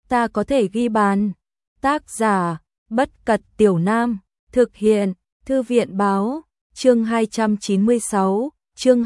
ta có thể ghi bàn. Tác giả, Bất Cật Tiểu Nam, thực hiện, Thư viện báo, chương 296, chương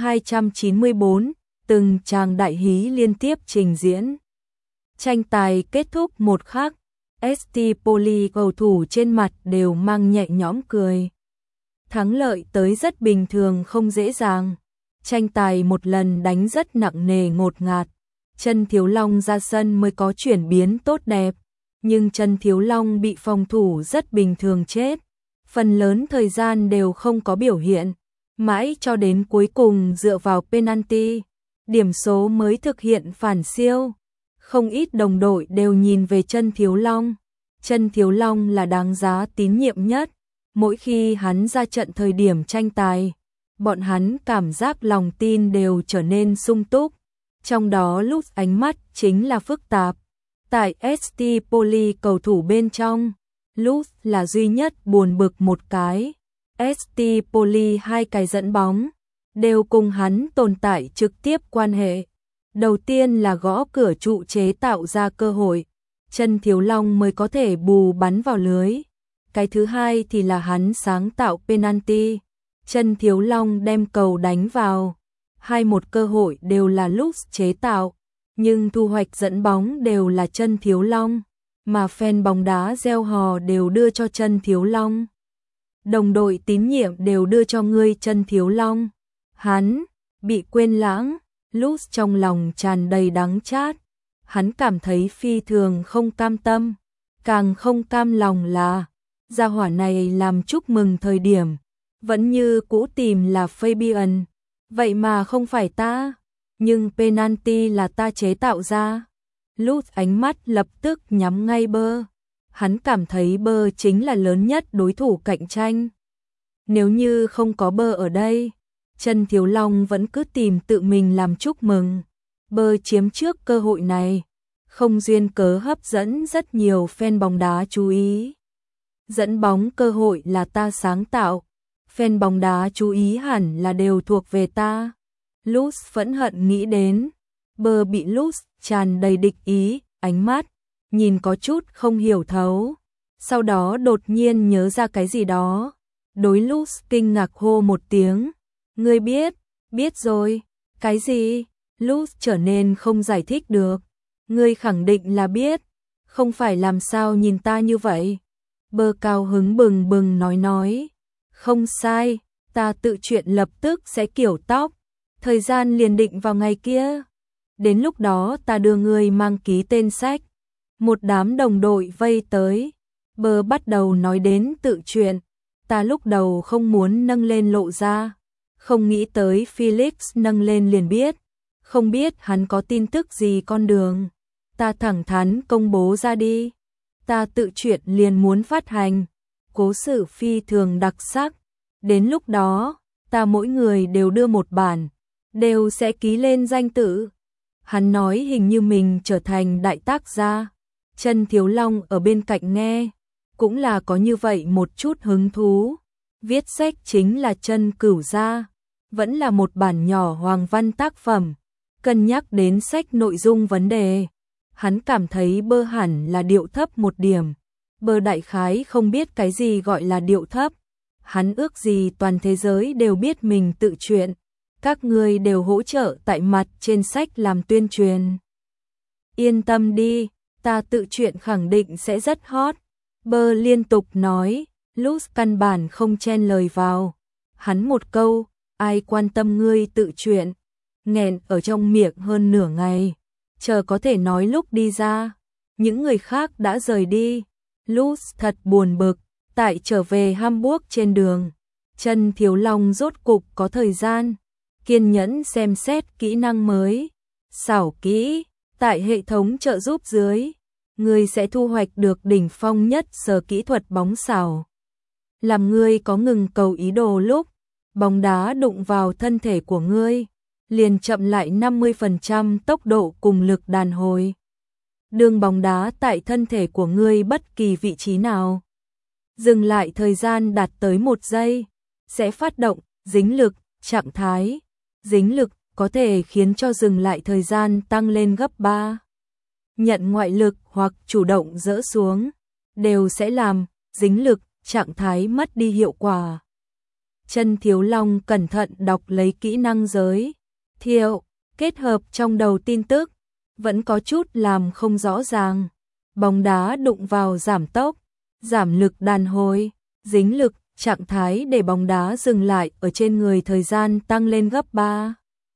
294, từng tràng đại hí liên tiếp trình diễn. Tranh tài kết thúc một khắc, ST Poly cầu thủ trên mặt đều mang nhẹ nhõm cười. Thắng lợi tới rất bình thường không dễ dàng. Tranh tài một lần đánh rất nặng nề ngột ngạt. Chân Thiếu Long ra sân mới có chuyển biến tốt đẹp, nhưng Chân Thiếu Long bị phòng thủ rất bình thường chết. Phần lớn thời gian đều không có biểu hiện, mãi cho đến cuối cùng dựa vào penalty, điểm số mới thực hiện phản siêu. Không ít đồng đội đều nhìn về Chân Thiếu Long. Chân Thiếu Long là đáng giá tín nhiệm nhất. Mỗi khi hắn ra trận thời điểm tranh tài, bọn hắn cảm giác lòng tin đều trở nên sung túc. Trong đó lúc ánh mắt chính là phức tạp. Tại ST Poly cầu thủ bên trong, lúc là duy nhất buồn bực một cái. ST Poly hai cái dẫn bóng đều cùng hắn tồn tại trực tiếp quan hệ. Đầu tiên là gõ cửa trụ chế tạo ra cơ hội, Chân Thiếu Long mới có thể bù bắn vào lưới. Cái thứ hai thì là hắn sáng tạo penalty, Chân Thiếu Long đem cầu đánh vào. Một cơ hội đều là lúc chế tạo, nhưng thu hoạch dẫn bóng đều là Chân Thiếu Long, mà fan bóng đá reo hò đều đưa cho Chân Thiếu Long. Đồng đội tín nhiệm đều đưa cho ngươi Chân Thiếu Long. Hắn bị quên lãng, lúc trong lòng tràn đầy đắng chát. Hắn cảm thấy phi thường không cam tâm, càng không cam lòng là gia hỏa này làm chúc mừng thời điểm vẫn như cũ tìm là Fabian, vậy mà không phải ta, nhưng penalty là ta chế tạo ra. Lúc ánh mắt lập tức nhắm ngay Bơ, hắn cảm thấy Bơ chính là lớn nhất đối thủ cạnh tranh. Nếu như không có Bơ ở đây, Chân Thiếu Long vẫn cứ tìm tự mình làm chúc mừng. Bơ chiếm trước cơ hội này, không duyên cớ hấp dẫn rất nhiều fan bóng đá chú ý. Dẫn bóng cơ hội là ta sáng tạo, fan bóng đá chú ý hẳn là đều thuộc về ta. Luz phẫn hận nghĩ đến, Bơ bị Luz tràn đầy địch ý, ánh mắt nhìn có chút không hiểu thấu. Sau đó đột nhiên nhớ ra cái gì đó, đối Luz kinh ngạc hô một tiếng. Ngươi biết rồi, cái gì? Luz trở nên không giải thích được. Ngươi khẳng định là biết, không phải làm sao nhìn ta như vậy. Bơ cao hứng bừng bừng nói. Không sai, ta tự chuyện lập tức sẽ kiểu tóc. Thời gian liền định vào ngày kia. Đến lúc đó ta đưa ngươi mang ký tên sách. Một đám đồng đội vây tới. Bơ bắt đầu nói đến tự chuyện. Ta lúc đầu không muốn nâng lên lộ ra. Không nghĩ tới Felix nâng lên liền biết. Không biết hắn có tin tức gì con đường. Ta thẳng thắn công bố ra đi. Ta tự chuyện liền muốn phát hành. Cố sự phi thường đặc sắc. Đến lúc đó, ta mỗi người đều đưa một bản, đều sẽ ký lên danh tự. Hắn nói hình như mình trở thành đại tác gia. Chân Thiếu Long ở bên cạnh nghe, cũng là có như vậy một chút hứng thú. Viết sách chính là Chân Cửu gia, vẫn là một bản nhỏ hoàng văn tác phẩm. Cân nhắc đến sách nội dung vấn đề, hắn cảm thấy Bơ hẳn là điệu thấp một điểm. Bơ đại khái không biết cái gì gọi là điệu thấp. Hắn ước gì toàn thế giới đều biết mình tự chuyện. Các ngươi đều hỗ trợ tại mặt trên sách làm tuyên truyền. Yên tâm đi, ta tự chuyện khẳng định sẽ rất hot. Bơ liên tục nói, Luz căn bản không chen lời vào. Hắn một câu, ai quan tâm ngươi tự chuyện, nghẹn ở trong miệng hơn nửa ngày. Chờ có thể nói lúc đi ra, những người khác đã rời đi. Luz thật buồn bực. Tại trở về Hamburg trên đường, Chân Thiếu Long rốt cục có thời gian kiên nhẫn xem xét kỹ năng mới. Xảo kỹ, tại hệ thống trợ giúp dưới, ngươi sẽ thu hoạch được đỉnh phong nhất sở kỹ thuật bóng xảo. Làm ngươi có ngừng cầu ý đồ lúc bóng đá đụng vào thân thể của ngươi, liền chậm lại 50% tốc độ cùng lực đàn hồi. Đường bóng đá tại thân thể của ngươi bất kỳ vị trí nào, dừng lại thời gian đạt tới 1 giây, sẽ phát động dính lực, trạng thái. Dính lực có thể khiến cho dừng lại thời gian tăng lên gấp 3. nhận ngoại lực hoặc chủ động dỡ xuống, đều sẽ làm dính lực, trạng thái mất đi hiệu quả. Chân Thiếu Long cẩn thận đọc lấy kỹ năng giới thiệu, kết hợp trong đầu tin tức, vẫn có chút làm không rõ ràng. Bóng đá đụng vào giảm tốc, giảm lực đàn hồi, dính lực, trạng thái để bóng đá dừng lại ở trên người thời gian tăng lên gấp 3.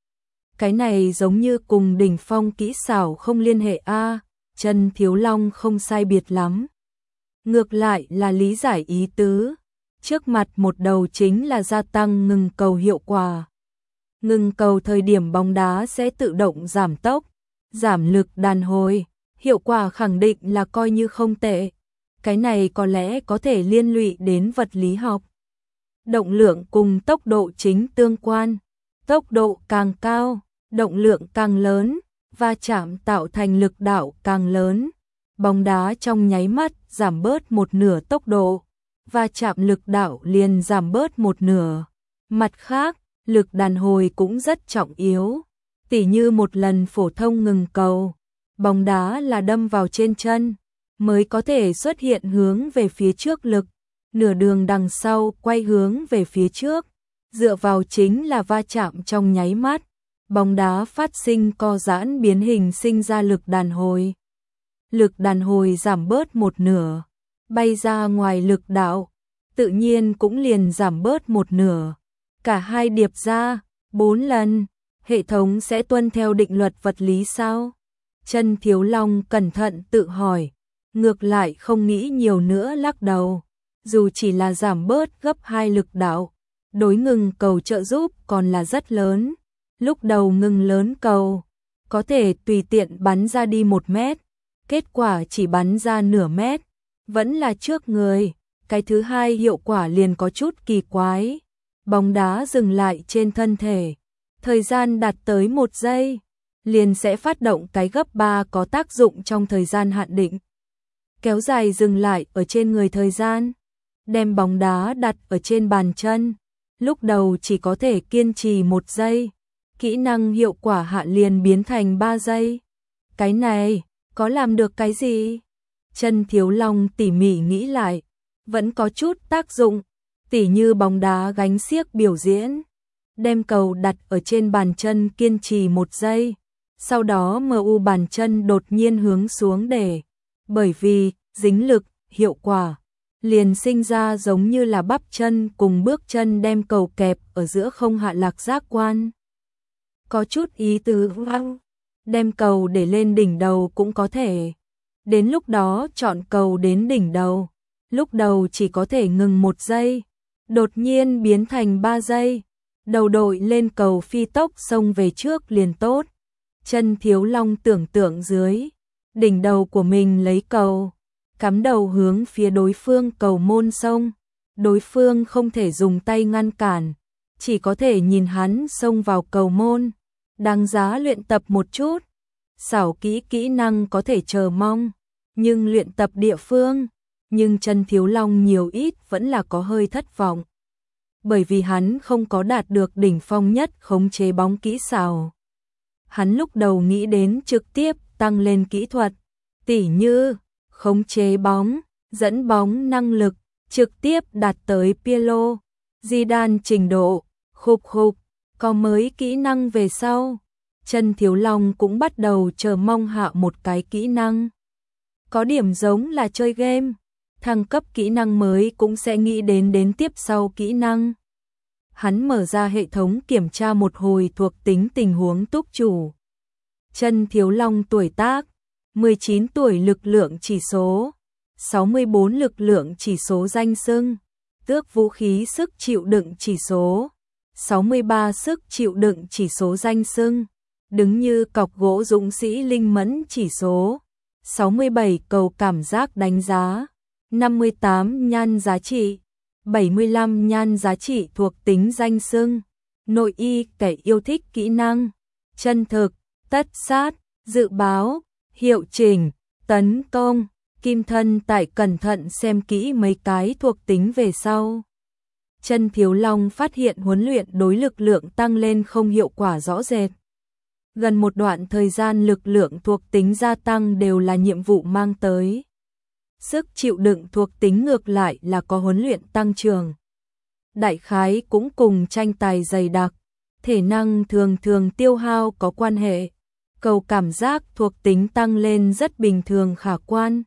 Cái này giống như cùng đỉnh phong kỹ xảo không liên hệ a. Chân Thiếu Long không sai biệt lắm. Ngược lại là lý giải ý tứ. Trước mặt một đầu chính là gia tăng ngừng cầu hiệu quả. Ngừng cầu thời điểm bóng đá sẽ tự động giảm tốc, giảm lực đàn hồi, hiệu quả khẳng định là coi như không tệ. Cái này có lẽ có thể liên lụy đến vật lý học. Động lượng cùng tốc độ chính tương quan. Tốc độ càng cao, động lượng càng lớn, va chạm tạo thành lực đạo càng lớn. Bóng đá trong nháy mắt giảm bớt một nửa tốc độ, va chạm lực đạo liền giảm bớt một nửa. Mặt khác, lực đàn hồi cũng rất trọng yếu. Tỉ như một lần phổ thông ngừng cầu, bóng đá là đâm vào trên chân, mới có thể xuất hiện hướng về phía trước lực, nửa đường đằng sau quay hướng về phía trước, dựa vào chính là va chạm trong nháy mắt, bóng đá phát sinh co giãn biến hình sinh ra lực đàn hồi. Lực đàn hồi giảm bớt một nửa, bay ra ngoài lực đạo, tự nhiên cũng liền giảm bớt một nửa. Cả hai điệp ra, 4 lần, hệ thống sẽ tuân theo định luật vật lý sao? Chân Thiếu Long cẩn thận tự hỏi, ngược lại không nghĩ nhiều nữa lắc đầu. Dù chỉ là giảm bớt gấp 2 lực đạo, đối ngừng cầu trợ giúp còn là rất lớn. Lúc đầu ngừng lớn cầu, có thể tùy tiện bắn ra đi 1 mét, kết quả chỉ bắn ra nửa mét, vẫn là trước người. Cái thứ hai hiệu quả liền có chút kỳ quái. Bóng đá dừng lại trên thân thể, thời gian đạt tới 1 giây, liền sẽ phát động cái gấp 3 có tác dụng trong thời gian hạn định. Kéo dài dừng lại ở trên người thời gian, đem bóng đá đặt ở trên bàn chân, lúc đầu chỉ có thể kiên trì 1 giây, kỹ năng hiệu quả hạ liền biến thành 3 giây. Cái này, có làm được cái gì? Chân Thiếu Long tỉ mỉ nghĩ lại, vẫn có chút tác dụng, tỉ như bóng đá gánh xiếc biểu diễn, đem cầu đặt ở trên bàn chân kiên trì 1 giây, sau đó MU bàn chân đột nhiên hướng xuống để, bởi vì dính lực, hiệu quả liền sinh ra giống như là bắp chân cùng bước chân đem cầu kẹp ở giữa không hạ lạc giác quan. Có chút ý tứ, đem cầu để lên đỉnh đầu cũng có thể. Đến lúc đó chọn cầu đến đỉnh đầu, lúc đầu chỉ có thể ngừng 1 giây, đột nhiên biến thành 3 giây, đầu đội lên cầu phi tốc xông về trước liền tốt. Chân Thiếu Long tưởng tượng dưới, đỉnh đầu của mình lấy cầu, cắm đầu hướng phía đối phương cầu môn xông, đối phương không thể dùng tay ngăn cản, chỉ có thể nhìn hắn xông vào cầu môn, đáng giá luyện tập một chút. Xảo kỹ năng có thể chờ mong, nhưng luyện tập địa phương, nhưng Chân Thiếu Long nhiều ít vẫn là có hơi thất vọng. Bởi vì hắn không có đạt được đỉnh phong nhất khống chế bóng kỹ xảo. Hắn lúc đầu nghĩ đến trực tiếp tăng lên kỹ thuật, tỉ như khống chế bóng, dẫn bóng năng lực, trực tiếp đạt tới Pirlo, Zidane trình độ, khục, có mới kỹ năng về sau. Chân Thiếu Long cũng bắt đầu chờ mong hạ một cái kỹ năng. Có điểm giống là chơi game, thăng cấp kỹ năng mới cũng sẽ nghĩ đến tiếp sau kỹ năng. Hắn mở ra hệ thống kiểm tra một hồi thuộc tính tình huống túc chủ. Chân Thiếu Long tuổi tác, 19 tuổi lực lượng chỉ số, 64 lực lượng chỉ số danh xưng, tước vũ khí sức chịu đựng chỉ số, 63 sức chịu đựng chỉ số danh xưng, đứng như cọc gỗ dũng sĩ linh mẫn chỉ số, 67 cầu cảm giác đánh giá, 58 nhan giá trị, 75 nhan giá trị thuộc tính danh xưng, nội y kẻ yêu thích kỹ năng, chân thực, tất sát, dự báo, hiệu chỉnh, tấn công, kim thân tại cẩn thận xem kỹ mấy cái thuộc tính về sau. Chân Thiếu Long phát hiện huấn luyện đối lực lượng tăng lên không hiệu quả rõ rệt. Gần một đoạn thời gian lực lượng thuộc tính gia tăng đều là nhiệm vụ mang tới. Sức chịu đựng thuộc tính ngược lại là có huấn luyện tăng trưởng. Đại khái cũng cùng tranh tài dày đặc, thể năng thường thường tiêu hao có quan hệ. Cầu cảm giác thuộc tính tăng lên rất bình thường khả quan.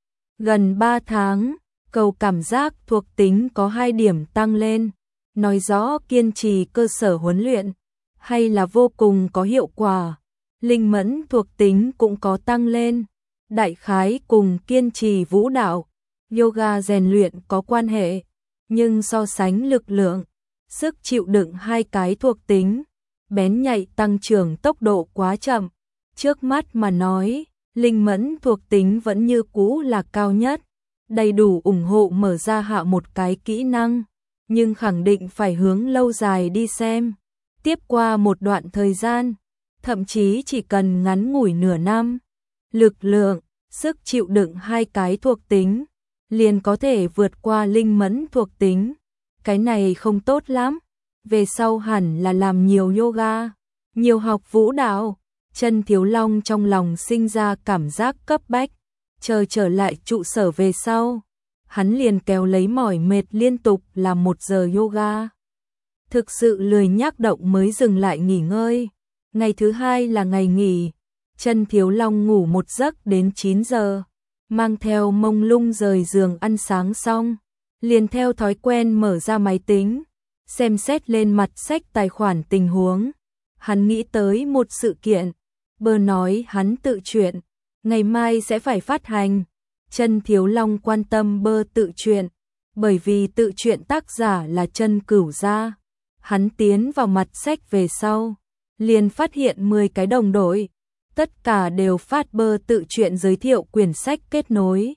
Gần 3 tháng, cầu cảm giác thuộc tính có 2 điểm tăng lên, nói rõ kiên trì cơ sở huấn luyện, hay là vô cùng có hiệu quả. Linh mẫn thuộc tính cũng có tăng lên, đại khái cùng kiên trì vũ đạo, yoga rèn luyện có quan hệ, nhưng so sánh lực lượng, sức chịu đựng hai cái thuộc tính, bén nhạy tăng trưởng tốc độ quá chậm. Trước mắt mà nói, linh mẫn thuộc tính vẫn như cũ là cao nhất, đầy đủ ủng hộ mở ra hạ một cái kỹ năng, nhưng khẳng định phải hướng lâu dài đi xem. Tiếp qua một đoạn thời gian, thậm chí chỉ cần ngắn ngủi nửa năm, lực lượng, sức chịu đựng hai cái thuộc tính, liền có thể vượt qua linh mẫn thuộc tính. Cái này không tốt lắm, về sau hẳn là làm nhiều yoga, nhiều học vũ đạo. Chân Thiếu Long trong lòng sinh ra cảm giác cấp bách, chờ trở lại trụ sở về sau, hắn liền kéo lấy mỏi mệt liên tục làm 1 giờ yoga. Thực sự lười nhác động mới dừng lại nghỉ ngơi. Ngày thứ 2 là ngày nghỉ, Chân Thiếu Long ngủ một giấc đến 9 giờ, mang theo mông lung rời giường ăn sáng xong, liền theo thói quen mở ra máy tính, xem xét lên mặt sách tài khoản tình huống. Hắn nghĩ tới một sự kiện, bơ nói hắn tự truyện, ngày mai sẽ phải phát hành. Chân Thiếu Long quan tâm bơ tự truyện, bởi vì tự truyện tác giả là Chân Cửu Gia. Hắn tiến vào mặt sách về sau, liền phát hiện 10 cái đồng đội, tất cả đều phát bơ tự truyện giới thiệu quyển sách kết nối.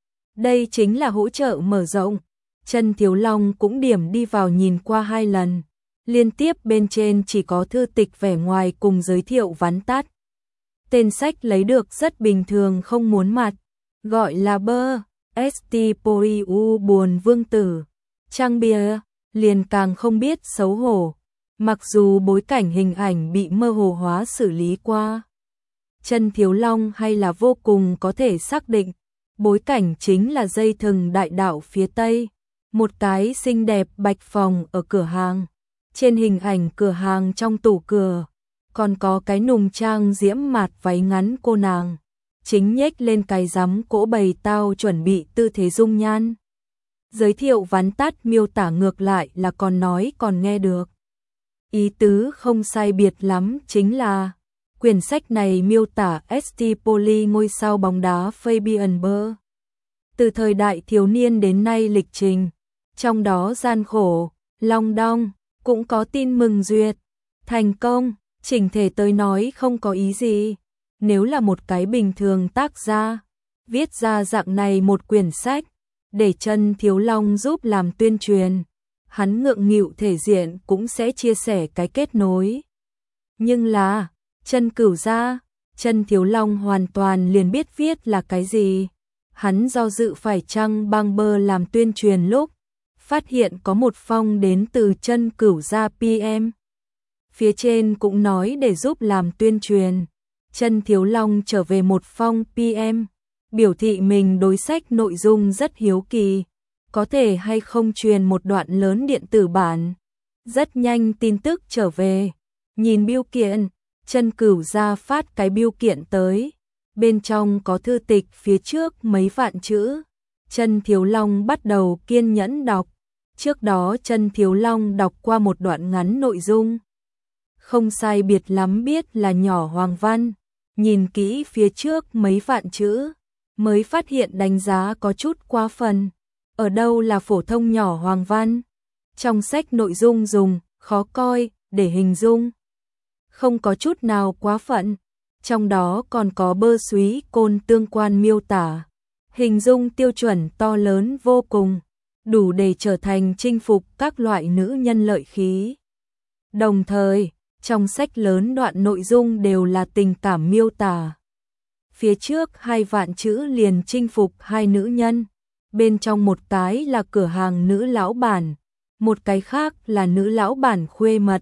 Đây chính là hỗ trợ mở rộng. Chân Thiếu Long cũng điểm đi vào nhìn qua 2 lần, liên tiếp bên trên chỉ có thư tịch vẻ ngoài cùng giới thiệu vắn tắt. Tên sách lấy được rất bình thường không muốn mặt, gọi là bơ, St. Poriu buồn vương tử. Trang bìa, liền càng không biết xấu hổ, mặc dù bối cảnh hình ảnh bị mơ hồ hóa xử lý qua. Chân Thiếu Long hay là vô cùng có thể xác định, bối cảnh chính là dây thừng đại đạo phía Tây, một cái xinh đẹp bạch phòng ở cửa hàng. Trên hình ảnh cửa hàng trong tủ cửa, còn có cái nùng trang diễm mạt váy ngắn cô nàng, chính nhếch lên cái rắm cỗ bày tao chuẩn bị tư thế dung nhan. Giới thiệu vắn tắt miêu tả ngược lại là còn nói còn nghe được. Ý tứ không sai biệt lắm chính là, quyển sách này miêu tả St. Poli ngôi sao bóng đá Fabian Bơ. Từ thời đại thiếu niên đến nay lịch trình, trong đó gian khổ, long đong, cũng có tin mừng duyệt, thành công. Chỉnh thể tới nói không có ý gì. Nếu là một cái bình thường tác gia, viết ra dạng này một quyển sách, để Chân Thiếu Long giúp làm tuyên truyền, hắn ngượng nghịu thể diện cũng sẽ chia sẻ cái kết nối. Nhưng là, Chân Cửu Gia, Chân Thiếu Long hoàn toàn liền biết viết là cái gì. Hắn do dự phải chăng băng bơ làm tuyên truyền lúc, phát hiện có một phong đến từ Chân Cửu Gia PM. Phía trên cũng nói để giúp làm tuyên truyền. Chân Thiếu Long trở về một phong PM, biểu thị mình đối sách nội dung rất hiếu kỳ, có thể hay không truyền một đoạn lớn điện tử bản. Rất nhanh tin tức trở về, nhìn bưu kiện, Chân Cửu Gia phát cái bưu kiện tới, bên trong có thư tịch phía trước mấy vạn chữ. Chân Thiếu Long bắt đầu kiên nhẫn đọc. Trước đó Chân Thiếu Long đọc qua một đoạn ngắn nội dung, không sai biệt lắm biết là nhỏ hoàng văn, nhìn kỹ phía trước mấy vạn chữ, mới phát hiện đánh giá có chút quá phần. Ở đâu là phổ thông nhỏ hoàng văn? Trong sách nội dung dùng khó coi để hình dung, không có chút nào quá phận. Trong đó còn có bơ súy côn tương quan miêu tả, hình dung tiêu chuẩn to lớn vô cùng, đủ để trở thành chinh phục các loại nữ nhân lợi khí. Đồng thời, trong sách lớn đoạn nội dung đều là tình cảm miêu tả. Phía trước 2 vạn chữ liền chinh phục 2 nữ nhân, bên trong một cái là cửa hàng nữ lão bản, một cái khác là nữ lão bản khuê mật,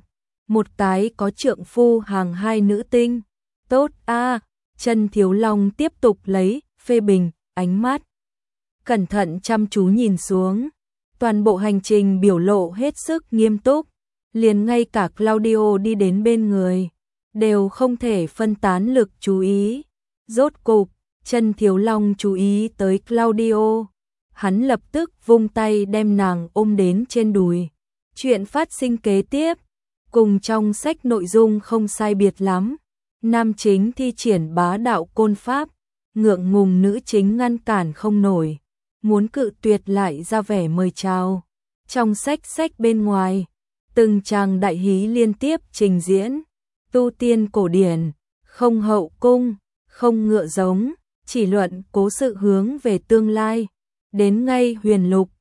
một cái có trượng phu hàng hai nữ tinh. Tốt a, Chân Thiếu Long tiếp tục lấy phê bình, ánh mắt cẩn thận chăm chú nhìn xuống. Toàn bộ hành trình biểu lộ hết sức nghiêm túc, liền ngay cả Claudio đi đến bên người đều không thể phân tán lực chú ý. Rốt cục, Chân Thiếu Long chú ý tới Claudio, hắn lập tức vung tay đem nàng ôm đến trên đùi. Chuyện phát sinh kế tiếp, cùng trong sách nội dung không sai biệt lắm. Nam chính thi triển bá đạo côn pháp, ngượng ngùng nữ chính ngăn cản không nổi, muốn cự tuyệt lại ra vẻ mời chào. Trong sách bên ngoài, từng tràng đại hí liên tiếp trình diễn, tu tiên cổ điển, không hậu cung, không ngựa giống, chỉ luận cố sự hướng về tương lai. Đến ngay huyền lục,